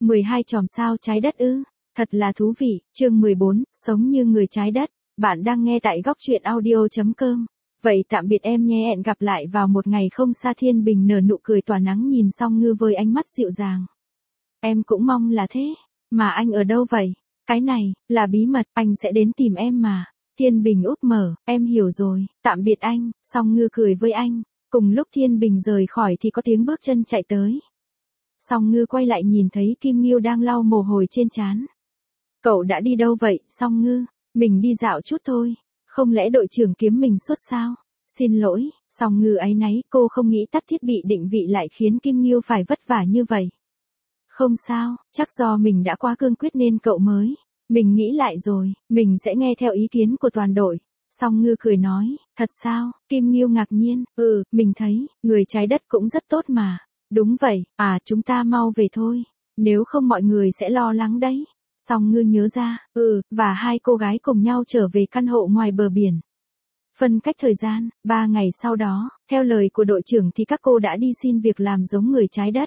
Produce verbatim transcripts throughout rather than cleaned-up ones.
mười hai chòm sao trái đất ư? Thật là thú vị. Chương mười bốn, sống như người trái đất. Bạn đang nghe tại góc truyện audio chấm com. Vậy tạm biệt em nhé, hẹn gặp lại vào một ngày không xa. Thiên Bình nở nụ cười tỏa nắng nhìn Song Ngư với ánh mắt dịu dàng. Em cũng mong là thế. Mà anh ở đâu vậy? Cái này, là bí mật, anh sẽ đến tìm em mà. Thiên Bình úp mở, em hiểu rồi, tạm biệt anh. Song Ngư cười với anh. Cùng lúc Thiên Bình rời khỏi thì có tiếng bước chân chạy tới. Song Ngư quay lại nhìn thấy Kim Ngưu đang lau mồ hôi trên trán. Cậu đã đi đâu vậy, Song Ngư? Mình đi dạo chút thôi. Không lẽ đội trưởng kiếm mình suốt sao? Xin lỗi, Song Ngư áy náy, cô không nghĩ tắt thiết bị định vị lại khiến Kim Ngưu phải vất vả như vậy. Không sao, chắc do mình đã quá cương quyết nên cậu mới. Mình nghĩ lại rồi, mình sẽ nghe theo ý kiến của toàn đội. Song Ngư cười nói, thật sao? Kim Ngưu ngạc nhiên, ừ, mình thấy, người trái đất cũng rất tốt mà. Đúng vậy, à chúng ta mau về thôi. Nếu không mọi người sẽ lo lắng đấy. Song Ngư nhớ ra, ừ, và hai cô gái cùng nhau trở về căn hộ ngoài bờ biển. Phân cách thời gian, ba ngày sau đó, theo lời của đội trưởng thì các cô đã đi xin việc làm giống người trái đất.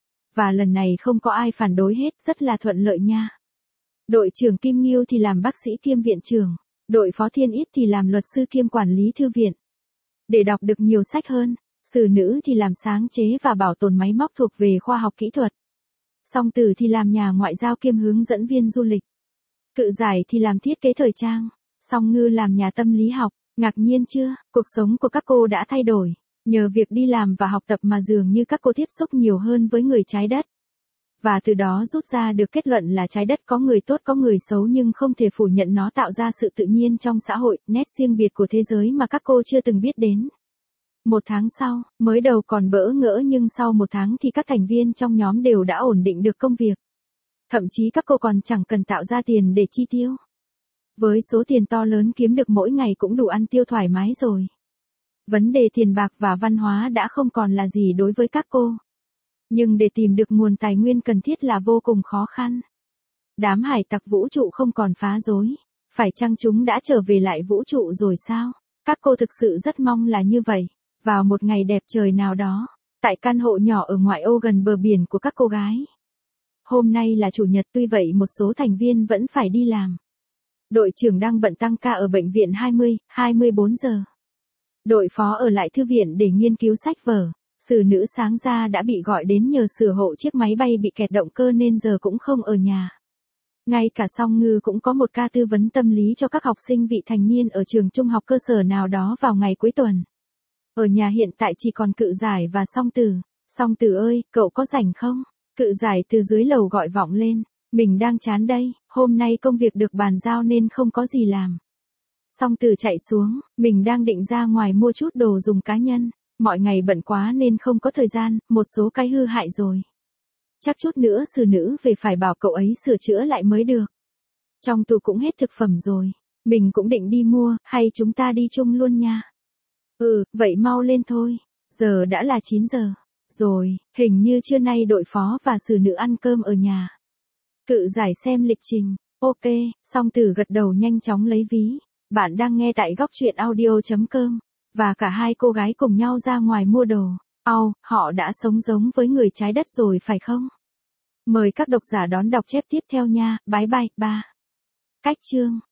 Và lần này không có ai phản đối hết, rất là thuận lợi nha. Đội trưởng Kim Ngưu thì làm bác sĩ kiêm viện trưởng, đội phó Thiên Ít thì làm luật sư kiêm quản lý thư viện. Để đọc được nhiều sách hơn, Sử Nữ thì làm sáng chế và bảo tồn máy móc thuộc về khoa học kỹ thuật. Song Tử thì làm nhà ngoại giao kiêm hướng dẫn viên du lịch. Cự Giải thì làm thiết kế thời trang. Song Ngư làm nhà tâm lý học. Ngạc nhiên chưa, cuộc sống của các cô đã thay đổi. Nhờ việc đi làm và học tập mà dường như các cô tiếp xúc nhiều hơn với người trái đất. Và từ đó rút ra được kết luận là trái đất có người tốt có người xấu nhưng không thể phủ nhận nó tạo ra sự tự nhiên trong xã hội, nét riêng biệt của thế giới mà các cô chưa từng biết đến. Một tháng sau, mới đầu còn bỡ ngỡ nhưng sau một tháng thì các thành viên trong nhóm đều đã ổn định được công việc. Thậm chí các cô còn chẳng cần tạo ra tiền để chi tiêu. Với số tiền to lớn kiếm được mỗi ngày cũng đủ ăn tiêu thoải mái rồi. Vấn đề tiền bạc và văn hóa đã không còn là gì đối với các cô. Nhưng để tìm được nguồn tài nguyên cần thiết là vô cùng khó khăn. Đám hải tặc vũ trụ không còn phá rối. Phải chăng chúng đã trở về lại vũ trụ rồi sao? Các cô thực sự rất mong là như vậy. Vào một ngày đẹp trời nào đó, tại căn hộ nhỏ ở ngoại ô gần bờ biển của các cô gái. Hôm nay là chủ nhật, tuy vậy một số thành viên vẫn phải đi làm. Đội trưởng đang bận tăng ca ở bệnh viện hai mươi, hai mươi bốn giờ. Đội phó ở lại thư viện để nghiên cứu sách vở. Sử Nữ sáng ra đã bị gọi đến nhờ sửa hộ chiếc máy bay bị kẹt động cơ nên giờ cũng không ở nhà. Ngay cả Song Ngư cũng có một ca tư vấn tâm lý cho các học sinh vị thành niên ở trường trung học cơ sở nào đó vào ngày cuối tuần. Ở nhà hiện tại chỉ còn Cự Giải và Song Tử. Song Tử ơi, cậu có rảnh không? Cự Giải từ dưới lầu gọi vọng lên. Mình đang chán đây, hôm nay công việc được bàn giao nên không có gì làm. Song Tử chạy xuống, mình đang định ra ngoài mua chút đồ dùng cá nhân. Mọi ngày bận quá nên không có thời gian, một số cái hư hại rồi. Chắc chút nữa Sử Nữ về phải bảo cậu ấy sửa chữa lại mới được. Trong tủ cũng hết thực phẩm rồi. Mình cũng định đi mua, hay chúng ta đi chung luôn nha. Ừ, vậy mau lên thôi. Giờ đã là chín giờ. Rồi, hình như trưa nay đội phó và Sử Nữ ăn cơm ở nhà. Cự Giải xem lịch trình. Ok, Song Tử gật đầu nhanh chóng lấy ví. Bạn đang nghe tại góc truyện audio chấm com. Và cả hai cô gái cùng nhau ra ngoài mua đồ. Ồ, họ đã sống giống với người trái đất rồi phải không? Mời các độc giả đón đọc chép tiếp theo nha. Bye bye, ba. Cách chương.